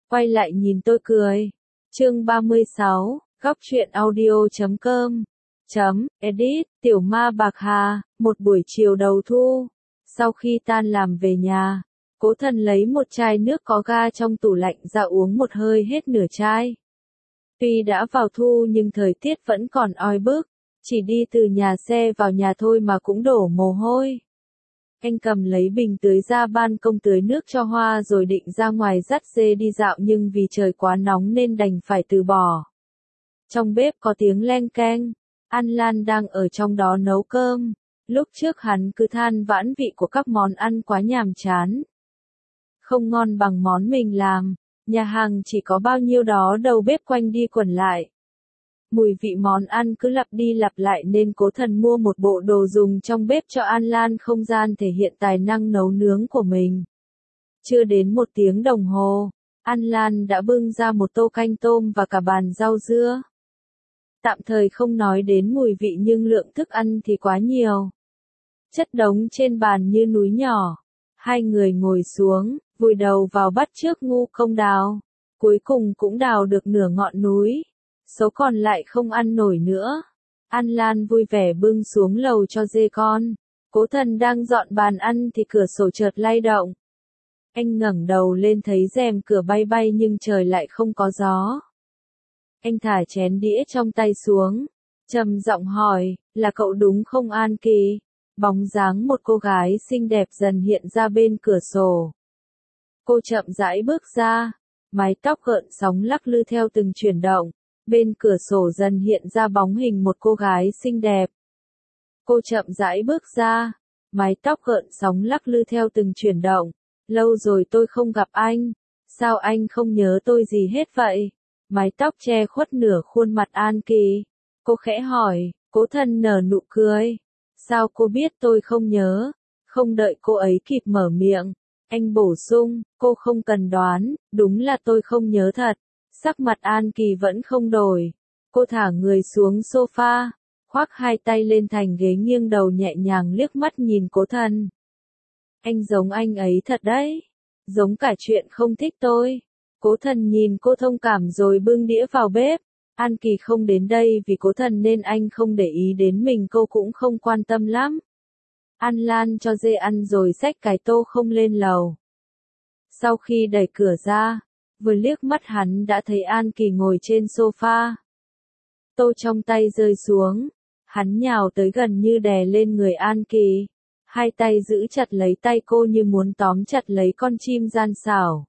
Quay lại nhìn tôi cười. Chương 36, góc truyện audio.com. Edit, Tiểu Ma Bạc Hà, một buổi chiều đầu thu. Sau khi tan làm về nhà, Cố Thần lấy một chai nước có ga trong tủ lạnh ra uống một hơi hết nửa chai. Tuy đã vào thu nhưng thời tiết vẫn còn oi bức, chỉ đi từ nhà xe vào nhà thôi mà cũng đổ mồ hôi. Anh cầm lấy bình tưới ra ban công tưới nước cho hoa rồi định ra ngoài dắt dê đi dạo nhưng vì trời quá nóng nên đành phải từ bỏ. Trong bếp có tiếng leng keng, An Lan đang ở trong đó nấu cơm. Lúc trước hắn cứ than vãn vị của các món ăn quá nhàm chán. Không ngon bằng món mình làm, nhà hàng chỉ có bao nhiêu đó đầu bếp quanh đi quẩn lại. Mùi vị món ăn cứ lặp đi lặp lại nên Cố Thần mua một bộ đồ dùng trong bếp cho An Lan không gian thể hiện tài năng nấu nướng của mình. Chưa đến 1 tiếng đồng hồ, An Lan đã bưng ra một tô canh tôm và cả bàn rau dưa. Tạm thời không nói đến mùi vị nhưng lượng thức ăn thì quá nhiều. Chất đống trên bàn như núi nhỏ. Hai người ngồi xuống, vùi đầu vào bắt trước ngu công đào. Cuối cùng cũng đào được nửa ngọn núi. Số còn lại không ăn nổi nữa. An Lan vui vẻ bưng xuống lầu cho dê con. Cố Thần đang dọn bàn ăn thì cửa sổ chợt lay động. Anh ngẩng đầu lên thấy rèm cửa bay bay nhưng trời lại không có gió. Anh thả chén đĩa trong tay xuống, trầm giọng hỏi, là cậu đúng không An Kỳ? Bóng dáng một cô gái xinh đẹp dần hiện ra bên cửa sổ. Cô chậm rãi bước ra, mái tóc gợn sóng lắc lư theo từng chuyển động. Bên cửa sổ dần hiện ra bóng hình một cô gái xinh đẹp. Cô chậm rãi bước ra, mái tóc gợn sóng lắc lư theo từng chuyển động. Lâu rồi tôi không gặp anh, sao anh không nhớ tôi gì hết vậy? Mái tóc che khuất nửa khuôn mặt An Kỳ. Cô khẽ hỏi, Cố Thần nở nụ cười. Sao cô biết tôi không nhớ? Không đợi cô ấy kịp mở miệng, anh bổ sung, cô không cần đoán, đúng là tôi không nhớ thật. Sắc mặt An Kỳ vẫn không đổi. Cô thả người xuống sofa, khoác hai tay lên thành ghế nghiêng đầu nhẹ nhàng liếc mắt nhìn Cố Thần. Anh giống anh ấy thật đấy. Giống cả chuyện không thích tôi. Cố Thần nhìn cô thông cảm rồi bưng đĩa vào bếp. An Kỳ không đến đây vì Cố Thần nên anh không để ý đến mình, cô cũng không quan tâm lắm. An Lan cho dê ăn rồi xách cái tô không lên lầu. Sau khi đẩy cửa ra, vừa liếc mắt hắn đã thấy An Kỳ ngồi trên sofa. Tô trong tay rơi xuống, hắn nhào tới gần như đè lên người An Kỳ. Hai tay giữ chặt lấy tay cô như muốn tóm chặt lấy con chim gian xảo.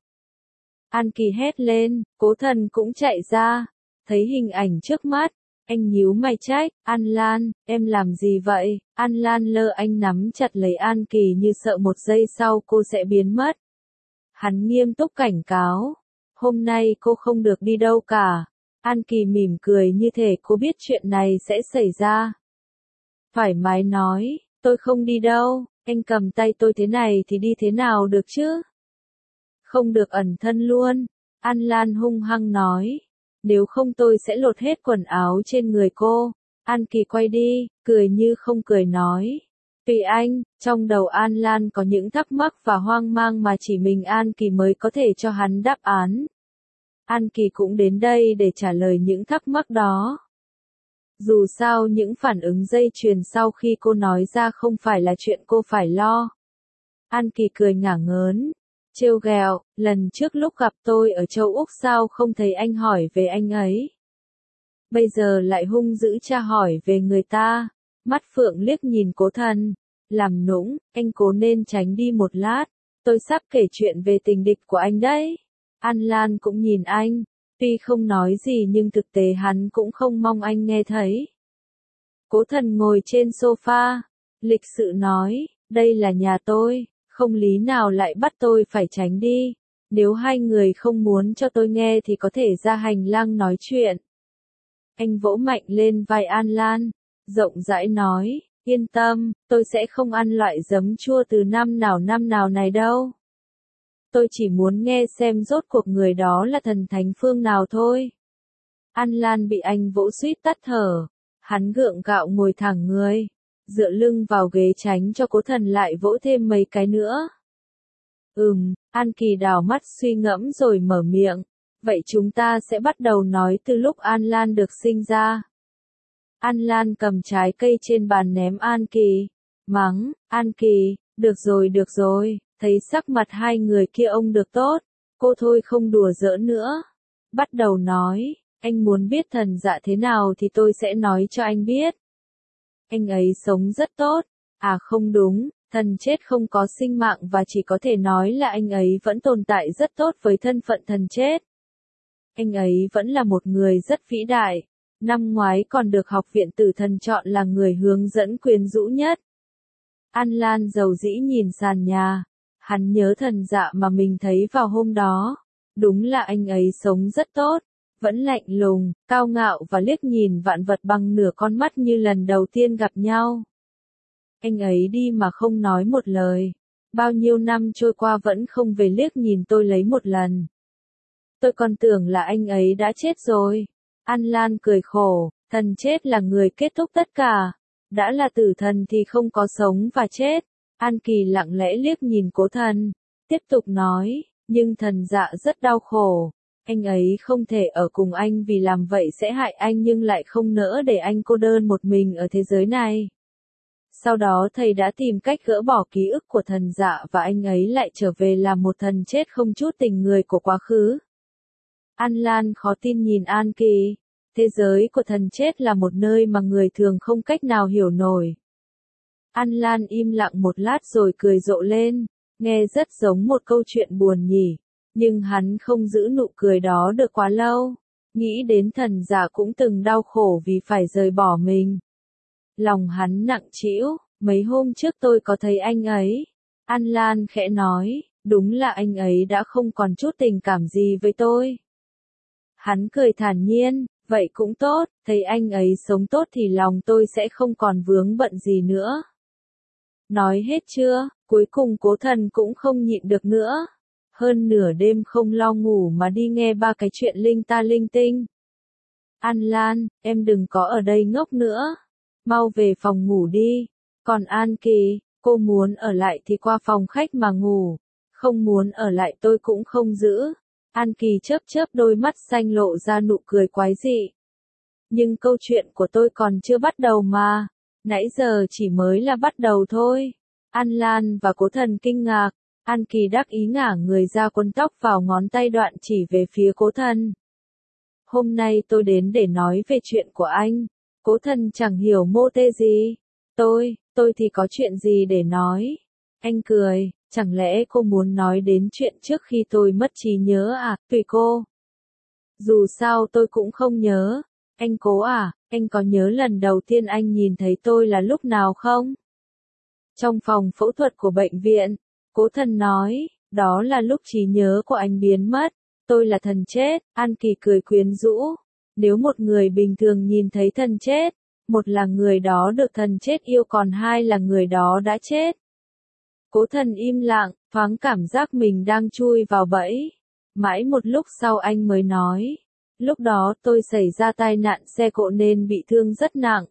An Kỳ hét lên, Cố Thần cũng chạy ra, thấy hình ảnh trước mắt, anh nhíu mày trách, An Lan, em làm gì vậy? An Lan lơ anh nắm chặt lấy An Kỳ như sợ một giây sau cô sẽ biến mất. Hắn nghiêm túc cảnh cáo, hôm nay cô không được đi đâu cả. An Kỳ mỉm cười như thể cô biết chuyện này sẽ xảy ra. Thoải mái nói, tôi không đi đâu, anh cầm tay tôi thế này thì đi thế nào được chứ? Không được ẩn thân luôn, An Lan hung hăng nói. Nếu không tôi sẽ lột hết quần áo trên người cô. An Kỳ quay đi, cười như không cười nói. Tùy anh, trong đầu An Lan có những thắc mắc và hoang mang mà chỉ mình An Kỳ mới có thể cho hắn đáp án. An Kỳ cũng đến đây để trả lời những thắc mắc đó. Dù sao những phản ứng dây chuyền sau khi cô nói ra không phải là chuyện cô phải lo. An Kỳ cười ngả ngớn, trêu ghẹo, lần trước lúc gặp tôi ở châu Úc sao không thấy anh hỏi về anh ấy. Bây giờ lại hung dữ tra hỏi về người ta. Mắt Phượng liếc nhìn Cố Thần, làm nũng, anh cố nên tránh đi một lát. Tôi sắp kể chuyện về tình địch của anh đấy. An Lan cũng nhìn anh, tuy không nói gì nhưng thực tế hắn cũng không mong anh nghe thấy. Cố Thần ngồi trên sofa, lịch sự nói, đây là nhà tôi, không lý nào lại bắt tôi phải tránh đi. Nếu hai người không muốn cho tôi nghe thì có thể ra hành lang nói chuyện. Anh vỗ mạnh lên vai An Lan, rộng rãi nói, yên tâm, tôi sẽ không ăn loại giấm chua từ năm nào này đâu. Tôi chỉ muốn nghe xem rốt cuộc người đó là thần thánh phương nào thôi. An Lan bị anh vỗ suýt tắt thở. Hắn gượng gạo ngồi thẳng người, dựa lưng vào ghế tránh cho Cố Thần lại vỗ thêm mấy cái nữa. An Kỳ đảo mắt suy ngẫm rồi mở miệng, Vậy chúng ta sẽ bắt đầu nói từ lúc An Lan được sinh ra. An Lan cầm trái cây trên bàn ném An Kỳ. Mắng, An Kỳ, được rồi, thấy sắc mặt hai người kia ông được tốt. Cô thôi không đùa giỡn nữa. Bắt đầu nói, anh muốn biết thần dạ thế nào thì tôi sẽ nói cho anh biết. Anh ấy sống rất tốt. À không đúng, thần chết không có sinh mạng và chỉ có thể nói là anh ấy vẫn tồn tại rất tốt với thân phận thần chết. Anh ấy vẫn là một người rất vĩ đại. Năm ngoái còn được học viện tử thần chọn là người hướng dẫn quyến rũ nhất. An Lan dầu dĩ nhìn sàn nhà. Hắn nhớ thần dạ mà mình thấy vào hôm đó. Đúng là anh ấy sống rất tốt. Vẫn lạnh lùng, cao ngạo và liếc nhìn vạn vật bằng nửa con mắt như lần đầu tiên gặp nhau. Anh ấy đi mà không nói một lời. Bao nhiêu năm trôi qua vẫn không về liếc nhìn tôi lấy một lần. Tôi còn tưởng là anh ấy đã chết rồi. An Lan cười khổ, thần chết là người kết thúc tất cả. Đã là tử thần thì không có sống và chết. An Kỳ lặng lẽ liếc nhìn Cố Thần, tiếp tục nói, nhưng thần dạ rất đau khổ. Anh ấy không thể ở cùng anh vì làm vậy sẽ hại anh nhưng lại không nỡ để anh cô đơn một mình ở thế giới này. Sau đó thầy đã tìm cách gỡ bỏ ký ức của thần dạ và anh ấy lại trở về làm một thần chết không chút tình người của quá khứ. An Lan khó tin nhìn An Kỳ. Thế giới của thần chết là một nơi mà người thường không cách nào hiểu nổi. An Lan im lặng một lát rồi cười rộ lên. Nghe rất giống một câu chuyện buồn nhỉ. Nhưng hắn không giữ nụ cười đó được quá lâu. Nghĩ đến thần giả cũng từng đau khổ vì phải rời bỏ mình. Lòng hắn nặng trĩu. Mấy hôm trước tôi có thấy anh ấy. An Lan khẽ nói, đúng là anh ấy đã không còn chút tình cảm gì với tôi. Hắn cười thản nhiên, vậy cũng tốt, thấy anh ấy sống tốt thì lòng tôi sẽ không còn vướng bận gì nữa. Nói hết chưa, cuối cùng Cố Thần cũng không nhịn được nữa. Hơn nửa đêm không lo ngủ mà đi nghe ba cái chuyện linh ta linh tinh. An Lan, em đừng có ở đây ngốc nữa. Mau về phòng ngủ đi. Còn An Kỳ, cô muốn ở lại thì qua phòng khách mà ngủ. Không muốn ở lại tôi cũng không giữ. An Kỳ chớp chớp đôi mắt xanh lộ ra nụ cười quái dị. Nhưng câu chuyện của tôi còn chưa bắt đầu mà. Nãy giờ chỉ mới là bắt đầu thôi. An Lan và Cố Thần kinh ngạc. An Kỳ đắc ý ngả người ra quấn tóc vào ngón tay đoạn chỉ về phía Cố Thần. Hôm nay tôi đến để nói về chuyện của anh. Cố Thần chẳng hiểu mô tê gì. Tôi thì có chuyện gì để nói. Anh cười, chẳng lẽ cô muốn nói đến chuyện trước khi tôi mất trí nhớ à, tùy cô. Dù sao tôi cũng không nhớ. Anh Cố à, anh có nhớ lần đầu tiên anh nhìn thấy tôi là lúc nào không? Trong phòng phẫu thuật của bệnh viện, Cố Thần nói, đó là lúc trí nhớ của anh biến mất. Tôi là thần chết, An Kỳ cười quyến rũ. Nếu một người bình thường nhìn thấy thần chết, một là người đó được thần chết yêu còn hai là người đó đã chết. Cố Thần im lặng, thoáng cảm giác mình đang chui vào bẫy. Mãi một lúc sau anh mới nói. Lúc đó tôi xảy ra tai nạn xe cộ nên bị thương rất nặng.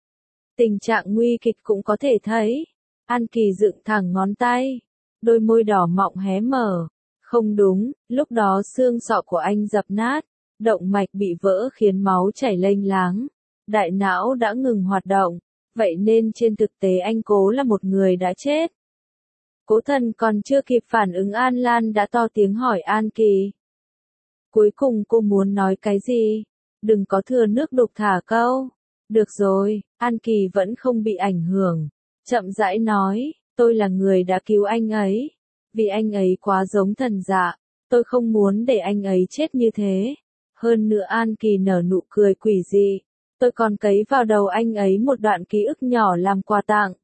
Tình trạng nguy kịch cũng có thể thấy. An Kỳ dựng thẳng ngón tay. Đôi môi đỏ mọng hé mở. Không đúng, lúc đó xương sọ của anh dập nát. Động mạch bị vỡ khiến máu chảy lênh láng. Đại não đã ngừng hoạt động. Vậy nên trên thực tế anh Cố là một người đã chết. Cố Thần còn chưa kịp phản ứng An Lan đã to tiếng hỏi An Kỳ. Cuối cùng cô muốn nói cái gì? Đừng có thừa nước đục thả câu. Được rồi, An Kỳ vẫn không bị ảnh hưởng. Chậm rãi nói, tôi là người đã cứu anh ấy. Vì anh ấy quá giống thần dạ, tôi không muốn để anh ấy chết như thế. Hơn nữa An Kỳ nở nụ cười quỷ dị. Tôi còn cấy vào đầu anh ấy một đoạn ký ức nhỏ làm quà tặng.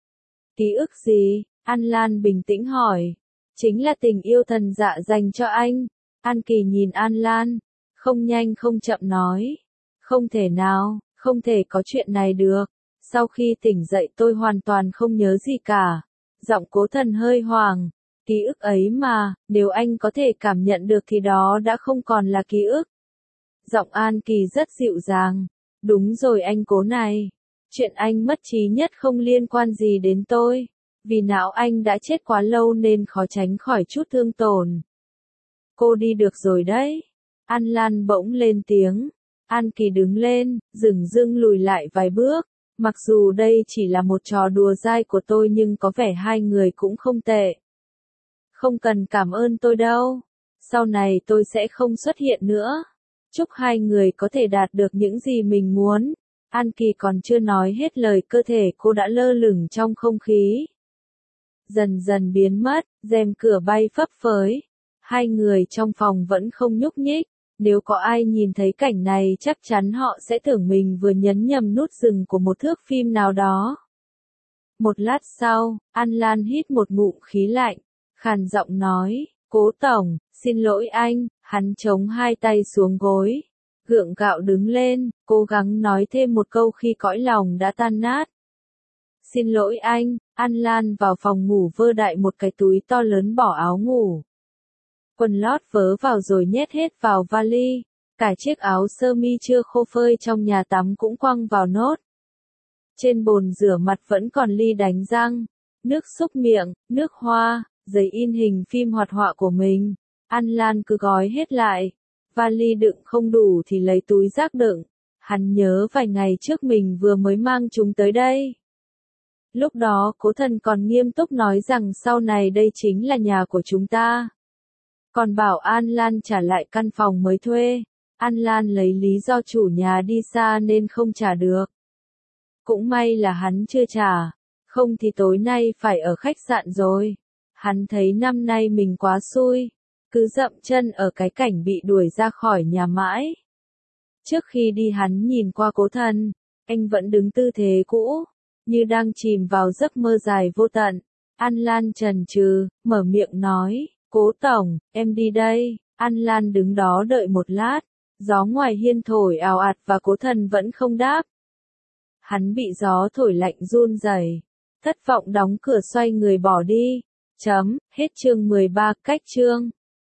Ký ức gì? An Lan bình tĩnh hỏi. Chính là tình yêu thần dạ dành cho anh. An Kỳ nhìn An Lan. Không nhanh không chậm nói. Không thể nào, không thể có chuyện này được. Sau khi tỉnh dậy tôi hoàn toàn không nhớ gì cả. Giọng Cố Thần hơi hoảng. Ký ức ấy mà, nếu anh có thể cảm nhận được thì đó đã không còn là ký ức. Giọng An Kỳ rất dịu dàng. Đúng rồi anh Cố này. Chuyện anh mất trí nhất không liên quan gì đến tôi. Vì não anh đã chết quá lâu nên khó tránh khỏi chút thương tổn. Cô đi được rồi đấy. An Lan bỗng lên tiếng. An Kỳ đứng lên, dửng dưng lùi lại vài bước. Mặc dù đây chỉ là một trò đùa dai của tôi nhưng có vẻ hai người cũng không tệ. Không cần cảm ơn tôi đâu. Sau này tôi sẽ không xuất hiện nữa. Chúc hai người có thể đạt được những gì mình muốn. An Kỳ còn chưa nói hết lời, cơ thể cô đã lơ lửng trong không khí. Dần dần biến mất, rèm cửa bay phấp phới. Hai người trong phòng vẫn không nhúc nhích. Nếu có ai nhìn thấy cảnh này chắc chắn họ sẽ tưởng mình vừa nhấn nhầm nút dừng của một thước phim nào đó. Một lát sau, An Lan hít một ngụm khí lạnh, khàn giọng nói, Cố tổng, xin lỗi anh. Hắn chống hai tay xuống gối, gượng gạo đứng lên, cố gắng nói thêm một câu khi cõi lòng đã tan nát. Xin lỗi anh. An Lan vào phòng ngủ vơ đại một cái túi to lớn bỏ áo ngủ. Quần lót vớ vào rồi nhét hết vào vali. Cả chiếc áo sơ mi chưa khô phơi trong nhà tắm cũng quăng vào nốt. Trên bồn rửa mặt vẫn còn ly đánh răng, nước xúc miệng, nước hoa, giấy in hình phim hoạt họa của mình. An Lan cứ gói hết lại. Vali đựng không đủ thì lấy túi rác đựng. Hắn nhớ vài ngày trước mình vừa mới mang chúng tới đây. Lúc đó Cố Thần còn nghiêm túc nói rằng sau này đây chính là nhà của chúng ta. Còn bảo An Lan trả lại căn phòng mới thuê. An Lan lấy lý do chủ nhà đi xa nên không trả được. Cũng may là hắn chưa trả. Không thì tối nay phải ở khách sạn rồi. Hắn thấy năm nay mình quá xui. Cứ dậm chân ở cái cảnh bị đuổi ra khỏi nhà mãi. Trước khi đi hắn nhìn qua Cố Thần. Anh vẫn đứng tư thế cũ, như đang chìm vào giấc mơ dài vô tận. An Lan chần chừ, mở miệng nói, Cố tổng, em đi đây. An Lan đứng đó đợi một lát. Gió ngoài hiên thổi ào ạt và Cố Thần vẫn không đáp. Hắn bị gió thổi lạnh run rẩy, thất vọng đóng cửa xoay người bỏ đi. Hết chương 13, cách chương.